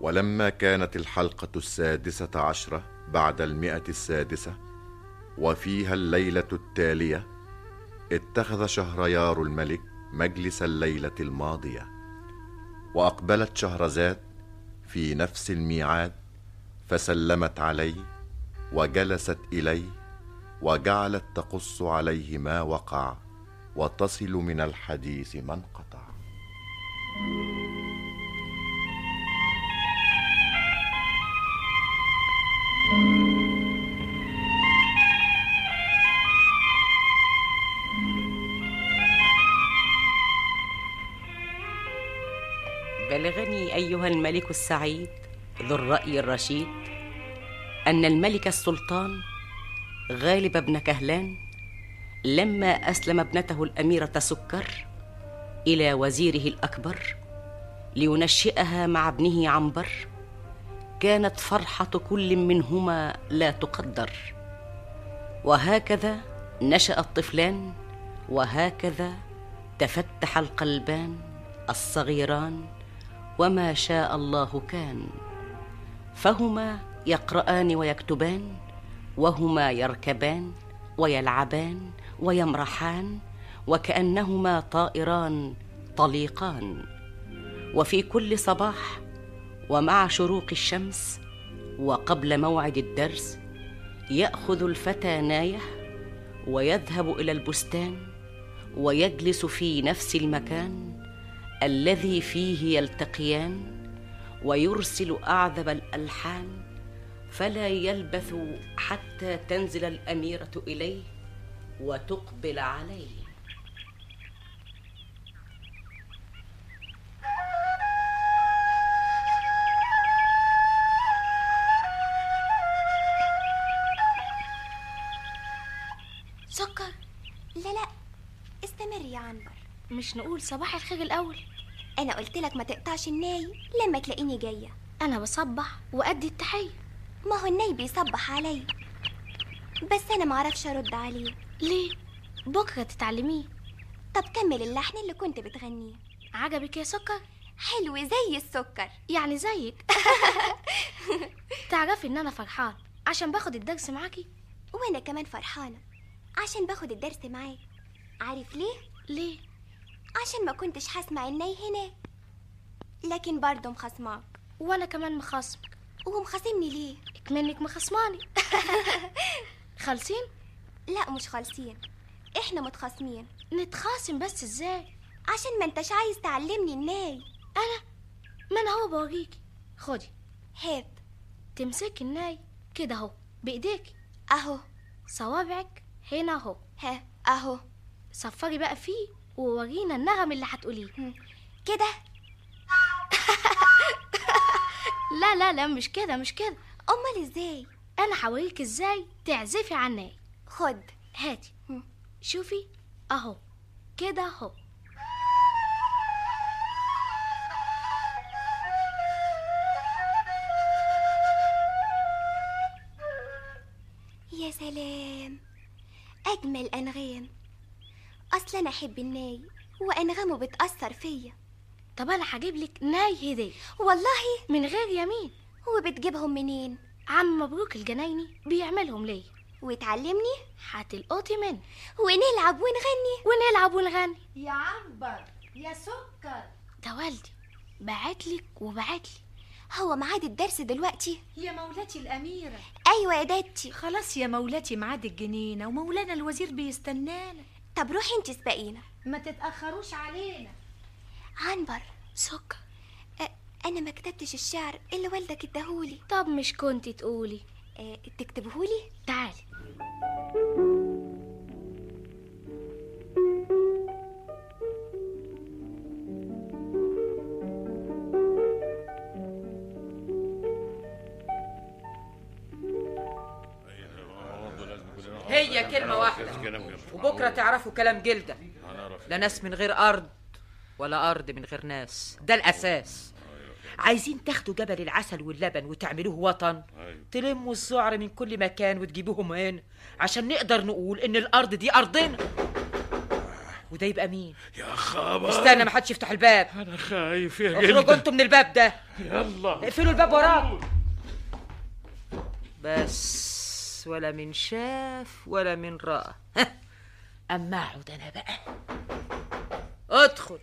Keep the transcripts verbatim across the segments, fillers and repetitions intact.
ولما كانت الحلقة السادسة عشرة بعد المئة السادسة وفيها الليلة التالية، اتخذ شهريار الملك مجلس الليلة الماضية، وأقبلت شهرزاد في نفس الميعاد، فسلمت عليه وجلست إليه، وجعلت تقص عليه ما وقع وتصل من الحديث ما انقطع. بلغني أيها الملك السعيد ذو الرأي الرشيد أن الملك السلطان غالب بن كهلان لما أسلم ابنته الأميرة سكر إلى وزيره الأكبر لينشئها مع ابنه عنبر، كانت فرحة كل منهما لا تقدر، وهكذا نشأ الطفلان، وهكذا تفتح القلبان الصغيران، وما شاء الله كان. فهما يقرآن ويكتبان، وهما يركبان ويلعبان ويمرحان، وكأنهما طائران طليقان. وفي كل صباح ومع شروق الشمس وقبل موعد الدرس يأخذ الفتى نايه ويذهب إلى البستان، ويجلس في نفس المكان الذي فيه يلتقيان، ويرسل أعذب الألحان، فلا يلبث حتى تنزل الأميرة إليه وتقبل عليه. سكر، لا لا استمر يا عنبر. مش نقول صباح الخير الأول؟ أنا قلت لك ما تقطعش الناي لما تلاقيني جاية. أنا بصبح وأدي التحية. ما هو الناي بيصبح علي، بس أنا معرفش أرد عليه. ليه؟ بكرة تتعلميه. طب كمل اللحن اللي كنت بتغنيه. عجبك يا سكر؟ حلو زي السكر. يعني زيك. تعرفي إن أنا فرحان عشان باخد الدرس معاكي؟ وأنا كمان فرحانة عشان باخد الدرس معاك. عارف ليه؟ ليه؟ عشان ما كنتش هسمع الناي هناك، لكن برضه مخصماك. وأنا كمان مخصمك. ومخصمني ليه؟ اكمنك مخصماني. خالصين؟ لا مش خالصين، احنا متخاصمين. نتخاصم بس ازاي؟ عشان ما انتش عايز تعلمني الناي. انا ما انا هو بوريكي. خدي. هات. تمسكي الناي كده اهو بايديك اهو. صوابعك هنا اهو. ها اهو. صفري بقى فيه وورينا النغم اللي هتقوليه كده. لا لا لا مش كده مش كده. امال ازاي؟ انا هوريك ازاي تعزفي على الناي. خد. هاتي. شوفي اهو كده اهو. يا سلام، اجمل انغام. اصلا انا احب الناي وانغامه بتاثر فيا. طب انا هجيب لك ناي هديه والله من غير يمين. وبتجيبهم منين؟ عم مبروك الجنايني بيعملهم ليا. وتعلمني؟ هتلقطي مني ونلعب ونغني. ونلعب ونغني. يا عنبر يا سكر، ده والدي بعتلك وبعتلي. هو ميعاد الدرس دلوقتي؟ يا مولاتي الأميرة. أيوة يا دادتي. خلاص يا مولاتي ميعاد الجنينة ومولانا الوزير بيستنانا. طب روحي انت سبقينا. ما تتأخروش علينا. عنبر. سكر. أه أنا ما كتبتش الشعر اللي والدك اداهولي. طب مش كنت تقولي؟ أه تكتبهولي؟ تعالي. هي كلمة واحدة وبكرة تعرفوا كلام جلدة. لا ناس من غير أرض ولا أرض من غير ناس، ده الأساس. عايزين تاخدوا جبل العسل واللبن وتعملوه وطن، تلموا الزعر من كل مكان وتجيبوهم هنا عشان نقدر نقول إن الأرض دي أرضنا. وده يبقى مين؟ يا خبر، استنى، ما حدش يفتح الباب. انا خايف يا اخرجوا جلدة. انتوا من الباب ده. يلا اقفلوا الباب وراكم. بس ولا من شاف ولا من رأى. اما اقعد انا بقى. ادخل.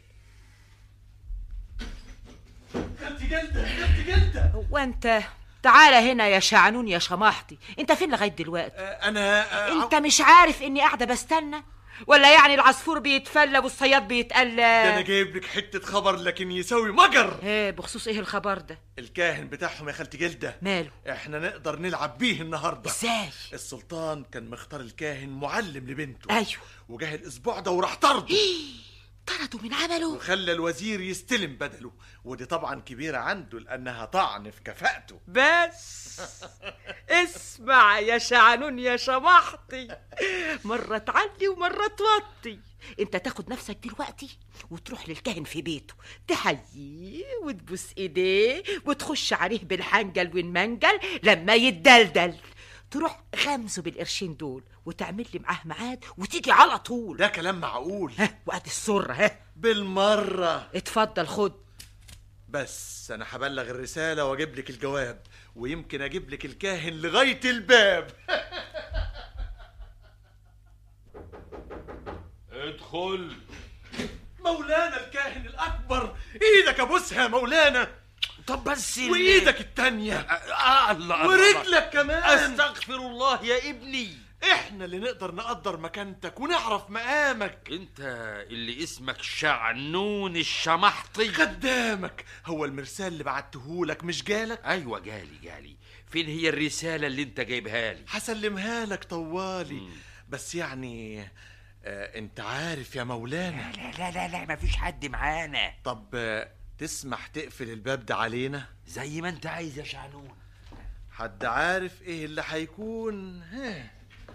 خدتي جلدة، خدتي جلدة. هو انت تعالى هنا يا شعنون يا شماحطي، انت فين لغايه دلوقتي؟ آه انا آه انت مش عارف اني قاعده بستنى؟ ولا يعني العصفور بيتفلى والصياد بيتقلى؟ ده انا جايب لك حته خبر لكن يساوي مجر. ايه بخصوص ايه الخبر ده؟ الكاهن بتاعهم يا خالتي جلدة ماله؟ احنا نقدر نلعب بيه النهارده. ازاي؟ السلطان كان مختار الكاهن معلم لبنته. ايوه. وجاه الاسبوع ده وراح طرده. طردوا من عمله وخلى الوزير يستلم بدله، ودي طبعا كبيرة عنده لأنها طعن في كفاءته. بس اسمع يا شعنون يا شمحطي، مرة تعلي ومرة توطي. انت تاخد نفسك دلوقتي وتروح للكاهن في بيته، تحييه وتبوس ايديه وتخش عليه بالحنجل والمنجل لما يتدلدل، تروح غمزه بالقرشين دول وتعمل لي معاه ميعاد وتيجي على طول. ده كلام معقول. ها وقت السرة. ها بالمرة. اتفضل خد. بس أنا هبلغ الرسالة وأجيب لك الجواب، ويمكن أجيب لك الكاهن لغاية الباب. ادخل. مولانا الكاهن الأكبر، إيدك أبوسها يا مولانا. طب بس وإيدك التانية. آه الله ورجلك كمان. أستغفر الله يا ابني. إحنا اللي نقدر نقدر مكانتك ونعرف مقامك. أنت اللي اسمك شعنون الشمحطي. خدامك. هو المرسال اللي بعتهولك مش جالك؟ أيوة جالي جالي. فين هي الرسالة اللي أنت جايبها لي؟ هسلمها لك طوالي. مم. بس يعني آه انت عارف يا مولانا. لا لا لا لا مفيش حد معانا. طب آه تسمح تقفل الباب ده علينا؟ زي ما انت عايز يا شعنون. حد عارف ايه اللي هيكون؟ ها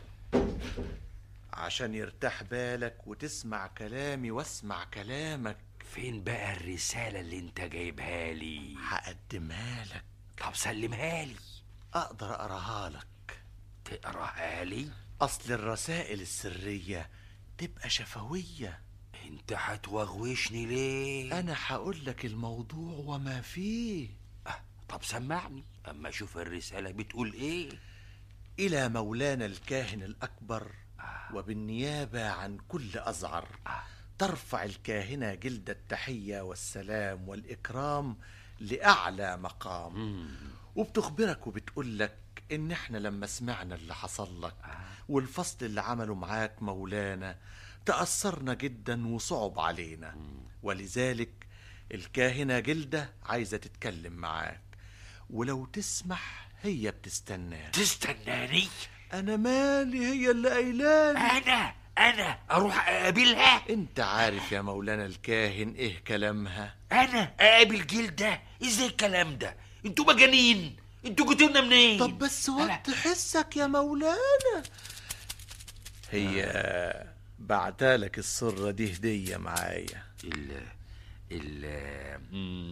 عشان يرتاح بالك وتسمع كلامي واسمع كلامك. فين بقى الرسالة اللي انت جايبها لي؟ هقدمها لك. طب سلمها لي. اقدر اقراها لك. تقراها لي؟ اصل الرسائل السرية تبقى شفوية. انت هتوغوشني ليه؟ انا هقول لك الموضوع وما فيه. أه طب سمعني اما اشوف الرسالة بتقول ايه. الى مولانا الكاهن الاكبر آه. وبالنيابة عن كل ازعر آه. ترفع الكاهنة جلدة التحية والسلام والاكرام لاعلى مقام. مم. وبتخبرك وبتقول لك ان احنا لما سمعنا اللي حصل لك آه. والفصل اللي عمله معاك مولانا تأثرنا جدا وصعب علينا. مم. ولذلك الكاهنة جلدة عايزة تتكلم معاك، ولو تسمح هي بتستناك. تستناني؟ انا مالي، هي اللي قايلالي. انا انا اروح اقابلها؟ انت عارف يا مولانا الكاهن ايه كلامها. انا اقابل جلدة؟ ازاي الكلام ده؟ انتوا مجانين، انتوا جيتوا لنا منين؟ طب بس وقت حسك يا مولانا. هي آه. بعتالك السرة دي هدية معايا. ال ال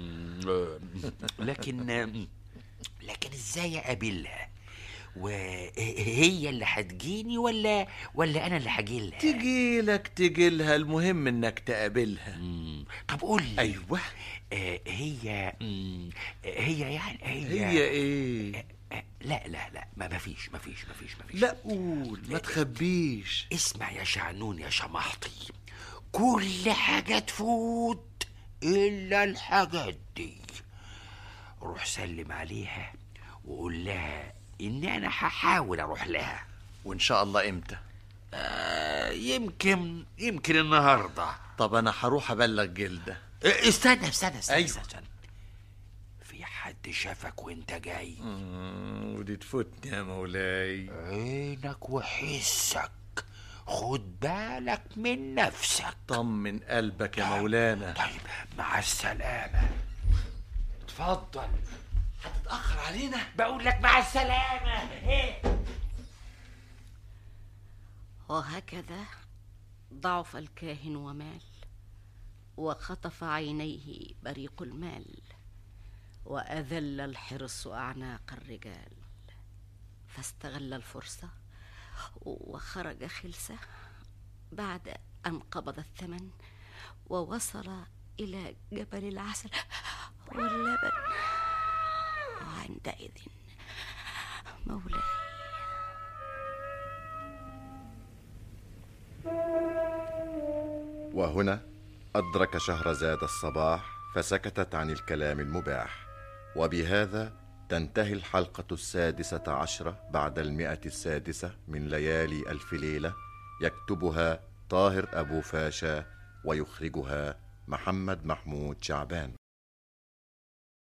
لكن لكن ازاي اقابلها؟ وهي اللي هتجيني ولا ولا انا اللي هجيلها؟ تجيلك تجيلها، المهم انك تقابلها. مم. طب قول لي. ايوه. آه هي هي يعني هي هي ايه؟ آه لا لا لا ما فيش ما فيش ما فيش ما فيش. لا قول، ما تخبيش. اسمع يا شعنون يا شمحطي، كل حاجة تفوت إلا الحاجات دي. روح سلم عليها وقول لها إن أنا هحاول أروح لها. وإن شاء الله إمتى؟ آه يمكن يمكن النهاردة. طب أنا هروح أبلغ جلدة. استنى استنى استنى, أيوة. استنى. في حد شافك وانت جاي؟ ودي تفوتني يا مولاي. عينك وحسك، خد بالك من نفسك. طمن قلبك يا مولانا. طيب مع السلامة. اتفضل. هتتأخر علينا؟ بقول لك مع السلامة. ايه؟ وهكذا ضعف الكاهن ومال، وخطف عينيه بريق المال، وأذل الحرص أعناق الرجال، فاستغل الفرصة وخرج خلسة بعد أن قبض الثمن ووصل إلى جبل العسل واللبن، وعندئذ مولاي وهنا أدرك شهرزاد الصباح فسكتت عن الكلام المباح. وبهذا تنتهي الحلقة السادسة عشرة بعد المئة السادسة من ليالي ألف ليلة، يكتبها طاهر أبو فاشا ويخرجها محمد محمود شعبان.